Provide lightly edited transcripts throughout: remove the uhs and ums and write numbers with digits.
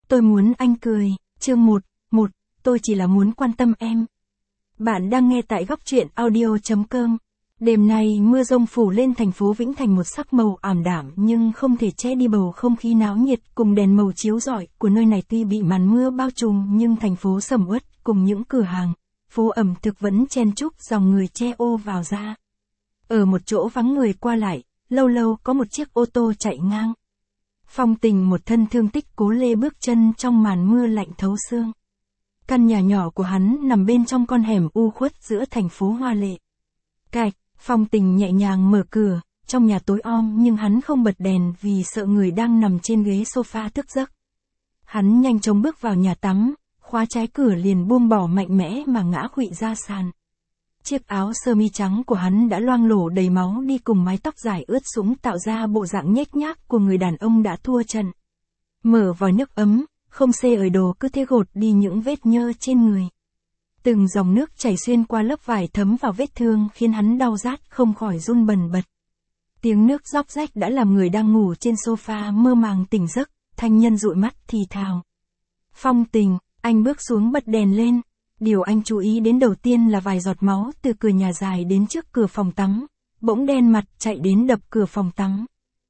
Tôi muốn anh cười. Chương 1, tôi chỉ là muốn quan tâm em. Bạn đang nghe tại góc truyện audio.com. Đêm nay mưa rông phủ lên thành phố Vĩnh Thành một sắc màu ảm đạm nhưng không thể che đi bầu không khí náo nhiệt cùng đèn màu chiếu rọi của nơi này. Tuy bị màn mưa bao trùm nhưng thành phố sầm uất cùng những cửa hàng, phố ẩm thực vẫn chen chúc dòng người che ô vào ra. Ở một chỗ vắng người qua lại, lâu lâu có một chiếc ô tô chạy ngang. Phong Tình một thân thương tích cố lê bước chân trong màn mưa lạnh thấu xương. Căn nhà nhỏ của hắn nằm bên trong con hẻm u khuất giữa thành phố hoa lệ. Cạch, Phong Tình nhẹ nhàng mở cửa, trong nhà tối om nhưng hắn không bật đèn vì sợ người đang nằm trên ghế sofa thức giấc. Hắn nhanh chóng bước vào nhà tắm, khóa trái cửa liền buông bỏ mạnh mẽ mà ngã khuỵu ra sàn. Chiếc áo sơ mi trắng của hắn đã loang lổ đầy máu đi cùng mái tóc dài ướt sũng tạo ra bộ dạng nhếch nhác của người đàn ông đã thua trận. Mở vòi nước ấm, không xê ởi đồ cứ thế gột đi những vết nhơ trên người. Từng dòng nước chảy xuyên qua lớp vải thấm vào vết thương khiến hắn đau rát không khỏi run bần bật. Tiếng nước róc rách đã làm người đang ngủ trên sofa mơ màng tỉnh giấc, Thanh Nhân dụi mắt thì thào. Phong Tình, anh bước xuống bật đèn lên. Điều anh chú ý đến đầu tiên là vài giọt máu từ cửa nhà dài đến trước cửa phòng tắm, bỗng đen mặt chạy đến đập cửa phòng tắm.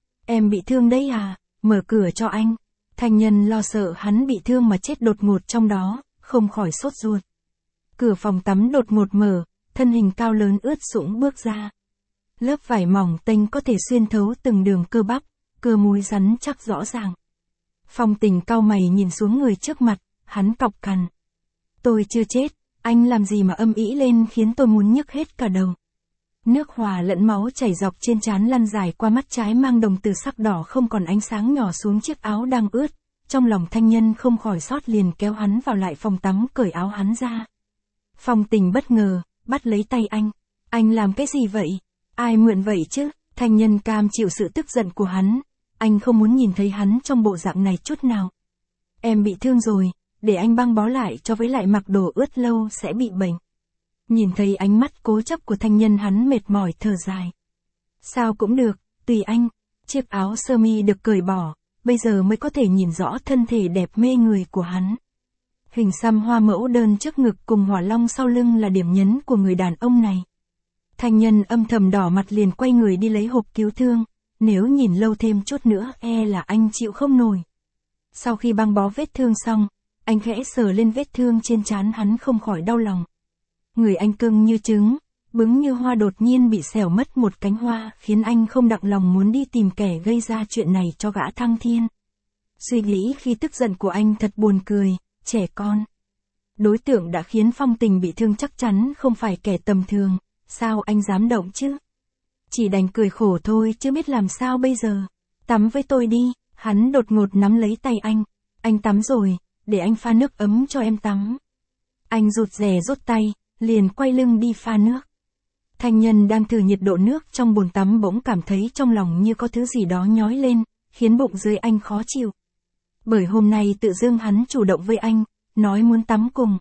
Em bị thương đấy à, mở cửa cho anh. Thanh Nhân lo sợ hắn bị thương mà chết đột ngột trong đó, không khỏi sốt ruột. Cửa phòng tắm đột ngột mở, thân hình cao lớn ướt sũng bước ra. Lớp vải mỏng tênh có thể xuyên thấu từng đường cơ bắp, cơ múi rắn chắc rõ ràng. Phong Tình cau mày nhìn xuống người trước mặt, hắn cọc cằn. Tôi chưa chết, anh làm gì mà âm ĩ lên khiến tôi muốn nhức hết cả đầu. Nước hòa lẫn máu chảy dọc trên trán lăn dài qua mắt trái mang đồng từ sắc đỏ không còn ánh sáng nhỏ xuống chiếc áo đang ướt. Trong lòng Thanh Nhân không khỏi xót liền kéo hắn vào lại phòng tắm cởi áo hắn ra. Phong Tình bất ngờ, bắt lấy tay anh. Anh làm cái gì vậy? Ai mượn vậy chứ? Thanh Nhân cam chịu sự tức giận của hắn. Anh không muốn nhìn thấy hắn trong bộ dạng này chút nào. Em bị thương rồi. Để anh băng bó lại cho với lại mặc đồ ướt lâu sẽ bị bệnh. Nhìn thấy ánh mắt cố chấp của Thanh Nhân hắn mệt mỏi thở dài. Sao cũng được, tùy anh. Chiếc áo sơ mi được cởi bỏ, bây giờ mới có thể nhìn rõ thân thể đẹp mê người của hắn. Hình xăm hoa mẫu đơn trước ngực cùng hỏa long sau lưng là điểm nhấn của người đàn ông này. Thanh Nhân âm thầm đỏ mặt liền quay người đi lấy hộp cứu thương. Nếu nhìn lâu thêm chút nữa e là anh chịu không nổi. Sau khi băng bó vết thương xong, anh khẽ sờ lên vết thương trên trán hắn không khỏi đau lòng. Người anh cưng như trứng, bứng như hoa đột nhiên bị xẻo mất một cánh hoa khiến anh không đặng lòng muốn đi tìm kẻ gây ra chuyện này cho gã Thăng Thiên. Suy nghĩ khi tức giận của anh thật buồn cười, trẻ con. Đối tượng đã khiến Phong Tình bị thương chắc chắn không phải kẻ tầm thường, sao anh dám động chứ? Chỉ đành cười khổ thôi chứ biết làm sao bây giờ. Tắm với tôi đi, hắn đột ngột nắm lấy tay anh tắm rồi. Để anh pha nước ấm cho em tắm. Anh rụt rè rút tay, liền quay lưng đi pha nước. Thanh Nhân đang thử nhiệt độ nước trong bồn tắm bỗng cảm thấy trong lòng như có thứ gì đó nhói lên, khiến bụng dưới anh khó chịu. Bởi hôm nay tự dưng hắn chủ động với anh, nói muốn tắm cùng.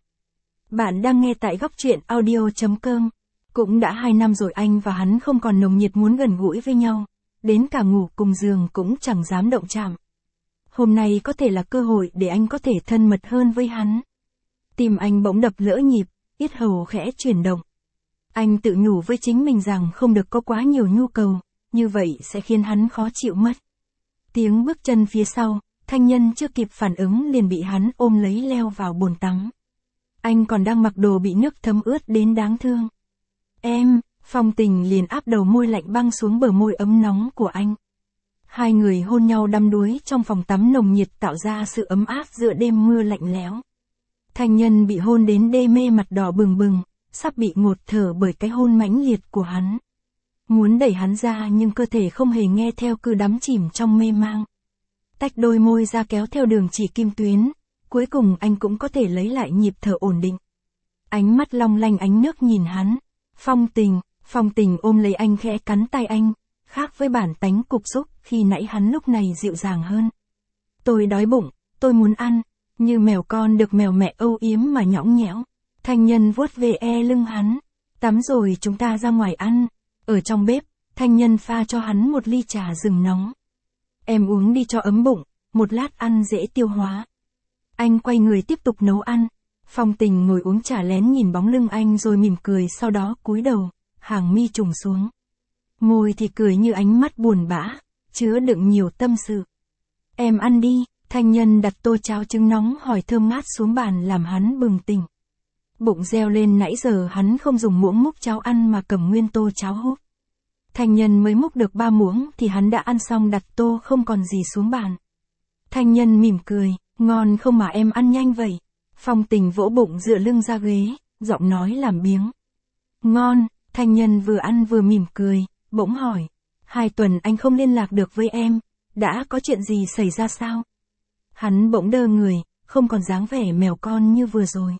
Bạn đang nghe tại góc truyện audio.com. Cũng đã 2 năm rồi anh và hắn không còn nồng nhiệt muốn gần gũi với nhau, đến cả ngủ cùng giường cũng chẳng dám động chạm. Hôm nay có thể là cơ hội để anh có thể thân mật hơn với hắn. Tim anh bỗng đập lỡ nhịp, yết hầu khẽ chuyển động. Anh tự nhủ với chính mình rằng không được có quá nhiều nhu cầu, như vậy sẽ khiến hắn khó chịu mất. Tiếng bước chân phía sau, Thanh Nhân chưa kịp phản ứng liền bị hắn ôm lấy leo vào bồn tắm. Anh còn đang mặc đồ bị nước thấm ướt đến đáng thương. Em, Phong Tình liền áp đầu môi lạnh băng xuống bờ môi ấm nóng của anh. Hai người hôn nhau đắm đuối trong phòng tắm nồng nhiệt tạo ra sự ấm áp giữa đêm mưa lạnh lẽo. Thanh Nhân bị hôn đến đê mê mặt đỏ bừng bừng, sắp bị ngột thở bởi cái hôn mãnh liệt của hắn. Muốn đẩy hắn ra nhưng cơ thể không hề nghe theo cứ đắm chìm trong mê mang. Tách đôi môi ra kéo theo đường chỉ kim tuyến, cuối cùng anh cũng có thể lấy lại nhịp thở ổn định. Ánh mắt long lanh ánh nước nhìn hắn. Phong Tình ôm lấy anh khẽ cắn tay anh. Khác với bản tánh cục xúc khi nãy hắn lúc này dịu dàng hơn. Tôi đói bụng, tôi muốn ăn, như mèo con được mèo mẹ âu yếm mà nhõng nhẽo. Thanh Nhân vuốt về lưng hắn. Tắm rồi chúng ta ra ngoài ăn. Ở trong bếp, Thanh Nhân pha cho hắn một ly trà rừng nóng. Em uống đi cho ấm bụng, một lát ăn dễ tiêu hóa. Anh quay người tiếp tục nấu ăn. Phong Tình ngồi uống trà lén nhìn bóng lưng anh rồi mỉm cười, sau đó cúi đầu, hàng mi trùng xuống. Môi thì cười như ánh mắt buồn bã, chứa đựng nhiều tâm sự. Em ăn đi, Thanh Nhân đặt tô cháo trứng nóng hổi thơm ngát xuống bàn làm hắn bừng tỉnh. Bụng reo lên, nãy giờ hắn không dùng muỗng múc cháo ăn mà cầm nguyên tô cháo hút. Thanh Nhân mới múc được 3 muỗng thì hắn đã ăn xong, đặt tô không còn gì xuống bàn. Thanh Nhân mỉm cười, ngon không mà em ăn nhanh vậy. Phong Tình vỗ bụng dựa lưng ra ghế, giọng nói làm biếng. Ngon, Thanh Nhân vừa ăn vừa mỉm cười, bỗng hỏi. 2 tuần anh không liên lạc được với em, đã có chuyện gì xảy ra sao? Hắn bỗng đơ người, không còn dáng vẻ mèo con như vừa rồi.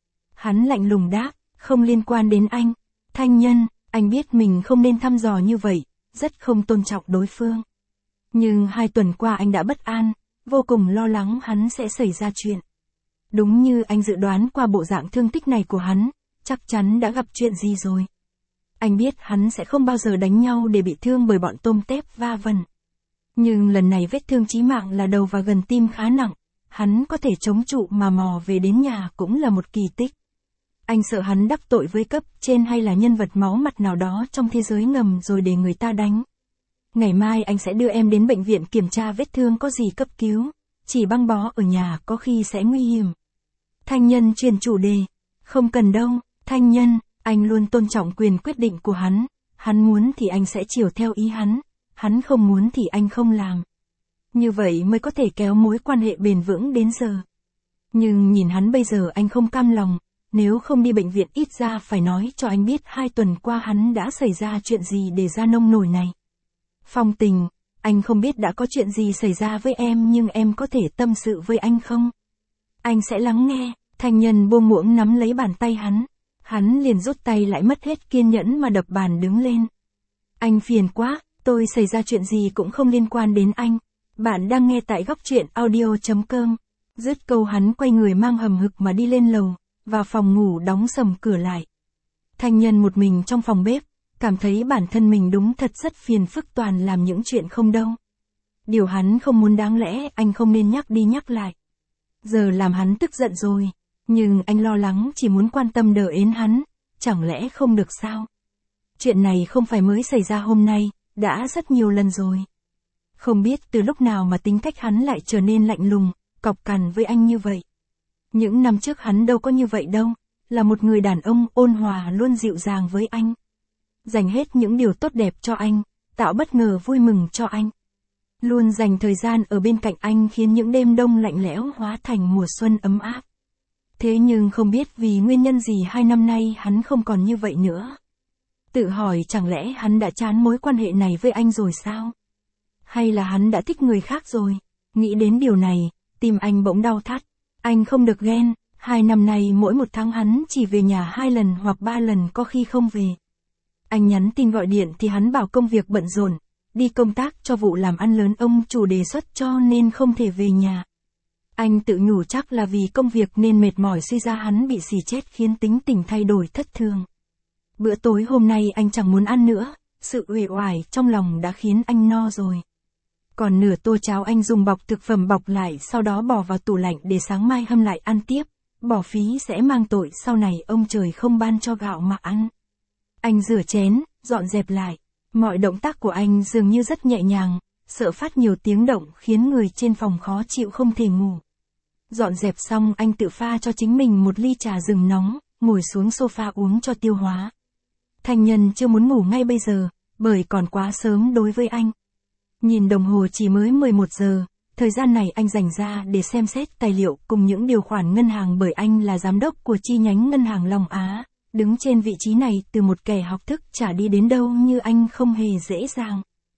Hắn lạnh lùng đáp, không liên quan đến anh. Thanh Nhân, anh biết mình không nên thăm dò như vậy, rất không tôn trọng đối phương. Nhưng 2 tuần qua anh đã bất an, vô cùng lo lắng hắn sẽ xảy ra chuyện. Đúng như anh dự đoán qua bộ dạng thương tích này của hắn, chắc chắn đã gặp chuyện gì rồi. Anh biết hắn sẽ không bao giờ đánh nhau để bị thương bởi bọn tôm tép va vần. Nhưng lần này vết thương chí mạng là đầu và gần tim khá nặng, hắn có thể chống trụ mà mò về đến nhà cũng là một kỳ tích. Anh sợ hắn đắc tội với cấp trên hay là nhân vật máu mặt nào đó trong thế giới ngầm rồi để người ta đánh. Ngày mai anh sẽ đưa em đến bệnh viện kiểm tra vết thương có gì cấp cứu, chỉ băng bó ở nhà có khi sẽ nguy hiểm. Thanh Nhân chuyển chủ đề, không cần đâu, Thanh Nhân, anh luôn tôn trọng quyền quyết định của hắn muốn thì anh sẽ chiều theo ý hắn không muốn thì anh không làm. Như vậy mới có thể kéo mối quan hệ bền vững đến giờ. Nhưng nhìn hắn bây giờ anh không cam lòng, nếu không đi bệnh viện ít ra phải nói cho anh biết 2 tuần qua hắn đã xảy ra chuyện gì để ra nông nổi này. Phong Tình, anh không biết đã có chuyện gì xảy ra với em nhưng em có thể tâm sự với anh không? Anh sẽ lắng nghe. Thanh Nhân buông muỗng nắm lấy bàn tay hắn liền rút tay lại, mất hết kiên nhẫn mà đập bàn đứng lên. Anh phiền quá, tôi xảy ra chuyện gì cũng không liên quan đến anh. Bạn đang nghe tại góc truyện audio.com. Dứt câu hắn quay người mang hầm hực mà đi lên lầu, vào phòng ngủ đóng sầm cửa lại. Thanh Nhân một mình trong phòng bếp, cảm thấy bản thân mình đúng thật rất phiền phức, toàn làm những chuyện không đâu. Điều hắn không muốn đáng lẽ anh không nên nhắc đi nhắc lại. Giờ làm hắn tức giận rồi, nhưng anh lo lắng chỉ muốn quan tâm đỡ ến hắn, chẳng lẽ không được sao? Chuyện này không phải mới xảy ra hôm nay, đã rất nhiều lần rồi. Không biết từ lúc nào mà tính cách hắn lại trở nên lạnh lùng, cọc cằn với anh như vậy. Những năm trước hắn đâu có như vậy đâu, là một người đàn ông ôn hòa luôn dịu dàng với anh. Dành hết những điều tốt đẹp cho anh, tạo bất ngờ vui mừng cho anh. Luôn dành thời gian ở bên cạnh anh khiến những đêm đông lạnh lẽo hóa thành mùa xuân ấm áp. Thế nhưng không biết vì nguyên nhân gì 2 năm nay hắn không còn như vậy nữa. Tự hỏi chẳng lẽ hắn đã chán mối quan hệ này với anh rồi sao? Hay là hắn đã thích người khác rồi? Nghĩ đến điều này, tim anh bỗng đau thắt. Anh không được ghen, 2 năm nay mỗi một tháng hắn chỉ về nhà 2 lần hoặc 3 lần, có khi không về. Anh nhắn tin gọi điện thì hắn bảo công việc bận rộn, đi công tác cho vụ làm ăn lớn ông chủ đề xuất cho nên không thể về nhà. Anh tự nhủ chắc là vì công việc nên mệt mỏi, suy ra hắn bị xì chết khiến tính tình thay đổi thất thường. Bữa tối hôm nay anh chẳng muốn ăn nữa, sự uể oải trong lòng đã khiến anh no rồi. Còn nửa tô cháo anh dùng bọc thực phẩm bọc lại, sau đó bỏ vào tủ lạnh để sáng mai hâm lại ăn tiếp, bỏ phí sẽ mang tội sau này ông trời không ban cho gạo mà ăn. Anh rửa chén, dọn dẹp lại, mọi động tác của anh dường như rất nhẹ nhàng, sợ phát nhiều tiếng động khiến người trên phòng khó chịu không thể ngủ. Dọn dẹp xong anh tự pha cho chính mình một ly trà rừng nóng, ngồi xuống sofa uống cho tiêu hóa. Thanh Nhân chưa muốn ngủ ngay bây giờ, bởi còn quá sớm đối với anh. Nhìn đồng hồ chỉ mới 11 giờ, thời gian này anh dành ra để xem xét tài liệu cùng những điều khoản ngân hàng, bởi anh là giám đốc của chi nhánh ngân hàng Long Á, đứng trên vị trí này từ một kẻ học thức chả đi đến đâu như anh không hề dễ dàng.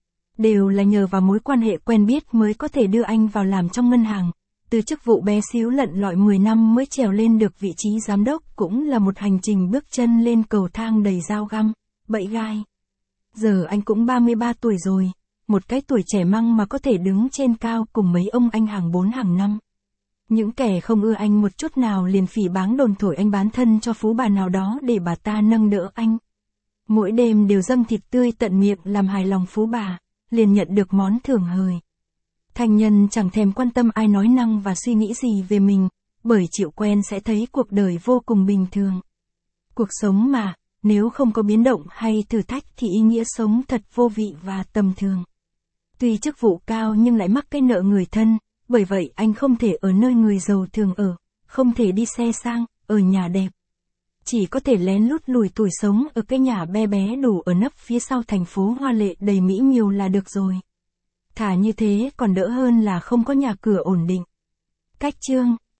Đều là nhờ vào mối quan hệ quen biết mới có thể đưa anh vào làm trong ngân hàng. Từ chức vụ bé xíu lận lọi 10 năm mới trèo lên được vị trí giám đốc, cũng là một hành trình bước chân lên cầu thang đầy dao găm, bẫy gai. Giờ anh cũng 33 tuổi rồi, một cái tuổi trẻ măng mà có thể đứng trên cao cùng mấy ông anh hàng 4 hàng 5. Những kẻ không ưa anh một chút nào liền phỉ báng đồn thổi anh bán thân cho phú bà nào đó để bà ta nâng đỡ anh. Mỗi đêm đều dâng thịt tươi tận miệng làm hài lòng phú bà, liền nhận được món thưởng hời. Thanh Nhân chẳng thèm quan tâm ai nói năng và suy nghĩ gì về mình, bởi chịu quen sẽ thấy cuộc đời vô cùng bình thường. Cuộc sống mà, nếu không có biến động hay thử thách thì ý nghĩa sống thật vô vị và tầm thường. Tuy chức vụ cao nhưng lại mắc cái nợ người thân, bởi vậy anh không thể ở nơi người giàu thường ở, không thể đi xe sang, ở nhà đẹp. Chỉ có thể lén lút lủi thủi sống ở cái nhà bé bé đủ ở nấp phía sau thành phố hoa lệ đầy mỹ miều là được rồi. Thà như thế còn đỡ hơn là không có nhà cửa ổn định. Cách chương